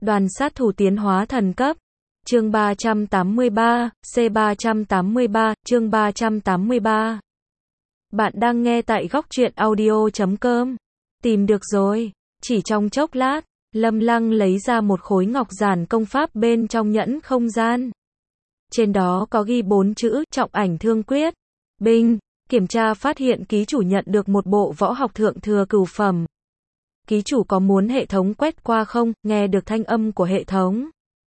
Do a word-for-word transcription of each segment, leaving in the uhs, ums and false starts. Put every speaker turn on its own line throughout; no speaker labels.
Đoàn sát thủ tiến hóa thần cấp. Chương ba trăm tám mươi ba, C ba trăm tám mươi ba, chương ba trăm tám mươi ba. Bạn đang nghe tại góc truyện audio chấm com. Tìm được rồi. Chỉ trong chốc lát, Lâm Lăng lấy ra một khối ngọc giản công pháp bên trong nhẫn không gian. Trên đó có ghi bốn chữ, trọng ảnh thương quyết. Binh, kiểm tra phát hiện ký chủ nhận được một bộ võ học thượng thừa cửu phẩm. Ký chủ có muốn hệ thống quét qua không? Nghe được thanh âm của hệ thống.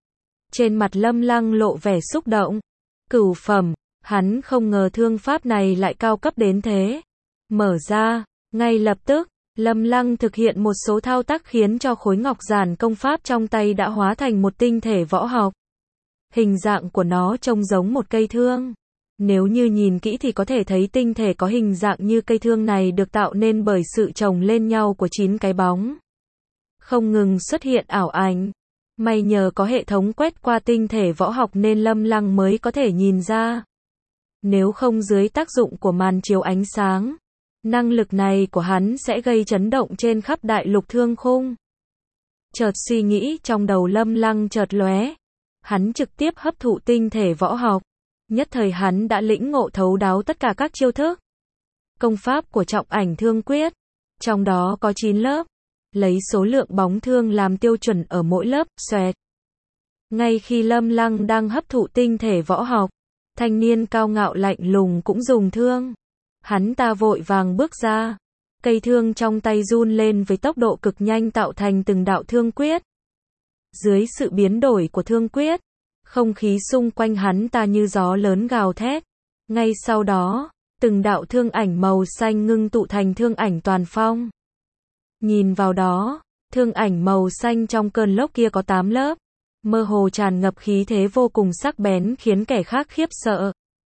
Trên mặt Lâm Lăng lộ vẻ xúc động. Cửu phẩm, hắn không ngờ thương pháp này lại cao cấp đến thế. Mở ra, ngay lập tức, Lâm Lăng thực hiện một số thao tác khiến cho khối ngọc giản công pháp trong tay đã hóa thành một tinh thể võ học. Hình dạng của nó trông giống một cây thương. Nếu như nhìn kỹ thì có thể thấy tinh thể có hình dạng như cây thương này được tạo nên bởi sự chồng lên nhau của chín cái bóng. Không ngừng xuất hiện ảo ảnh. May nhờ có hệ thống quét qua tinh thể võ học nên Lâm Lăng mới có thể nhìn ra. Nếu không dưới tác dụng của màn chiếu ánh sáng, năng lực này của hắn sẽ gây chấn động trên khắp đại lục thương khung. Chợt suy nghĩ trong đầu Lâm Lăng chợt lóe. Hắn trực tiếp hấp thụ tinh thể võ học. Nhất thời hắn đã lĩnh ngộ thấu đáo tất cả các chiêu thức. Công pháp của trọng ảnh thương quyết. Trong đó có chín lớp. Lấy số lượng bóng thương làm tiêu chuẩn ở mỗi lớp, xoẹt. Ngay khi Lâm Lăng đang hấp thụ tinh thể võ học, thanh niên cao ngạo lạnh lùng cũng dùng thương. Hắn ta vội vàng bước ra. Cây thương trong tay run lên với tốc độ cực nhanh tạo thành từng đạo thương quyết. Dưới sự biến đổi của thương quyết, không khí xung quanh hắn ta như gió lớn gào thét. Ngay sau đó, từng đạo thương ảnh màu xanh ngưng tụ thành thương ảnh toàn phong. Nhìn vào đó, thương ảnh màu xanh trong cơn lốc kia có tám lớp. Mơ hồ tràn ngập khí thế vô cùng sắc bén khiến kẻ khác khiếp sợ.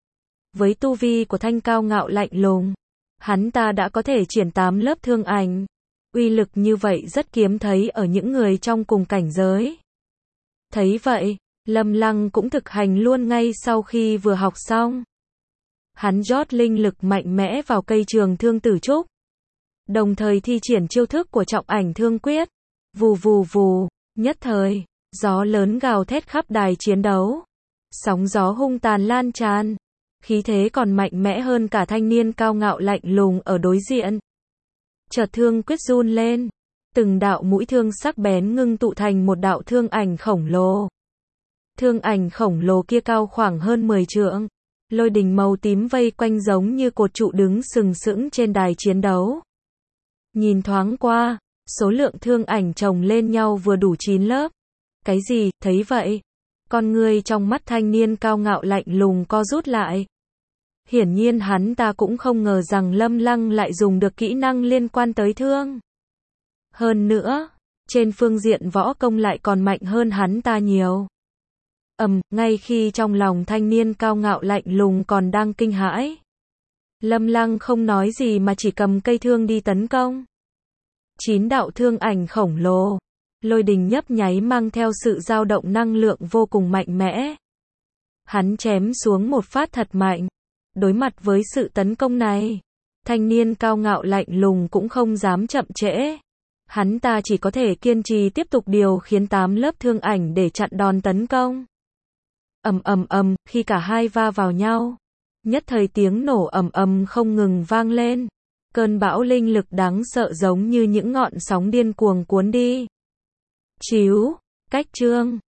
Với tu vi của thanh cao ngạo lạnh lùng, hắn ta đã có thể triển tám lớp thương ảnh. Uy lực như vậy rất hiếm thấy ở những người trong cùng cảnh giới. Thấy vậy, Lâm Lăng cũng thực hành luôn ngay sau khi vừa học xong. Hắn rót linh lực mạnh mẽ vào cây trường thương tử trúc. Đồng thời thi triển chiêu thức của trọng ảnh thương quyết. Vù vù vù, nhất thời, gió lớn gào thét khắp đài chiến đấu. Sóng gió hung tàn lan tràn. Khí thế còn mạnh mẽ hơn cả thanh niên cao ngạo lạnh lùng ở đối diện. Chợt thương quyết run lên. Từng đạo mũi thương sắc bén ngưng tụ thành một đạo thương ảnh khổng lồ. Thương ảnh khổng lồ kia cao khoảng hơn mười trượng. Lôi đình màu tím vây quanh giống như cột trụ đứng sừng sững trên đài chiến đấu. Nhìn thoáng qua, số lượng thương ảnh chồng lên nhau vừa đủ chín lớp. Cái gì? Thấy vậy, con người trong mắt thanh niên cao ngạo lạnh lùng co rút lại. Hiển nhiên hắn ta cũng không ngờ rằng Lâm Lăng lại dùng được kỹ năng liên quan tới thương. Hơn nữa, trên phương diện võ công lại còn mạnh hơn hắn ta nhiều. Ầm, ngay khi trong lòng thanh niên cao ngạo lạnh lùng còn đang kinh hãi, Lâm Lăng không nói gì mà chỉ cầm cây thương đi tấn công. Chín đạo thương ảnh khổng lồ, lôi đình nhấp nháy mang theo sự dao động năng lượng vô cùng mạnh mẽ. Hắn chém xuống một phát thật mạnh. Đối mặt với sự tấn công này, thanh niên cao ngạo lạnh lùng cũng không dám chậm trễ. Hắn ta chỉ có thể kiên trì tiếp tục điều khiến tám lớp thương ảnh để chặn đòn tấn công. Ầm ầm ầm, khi cả hai va vào nhau, nhất thời tiếng nổ ầm ầm không ngừng vang lên. Cơn bão linh lực đáng sợ giống như những ngọn sóng điên cuồng cuốn đi. Chíu, cách chương.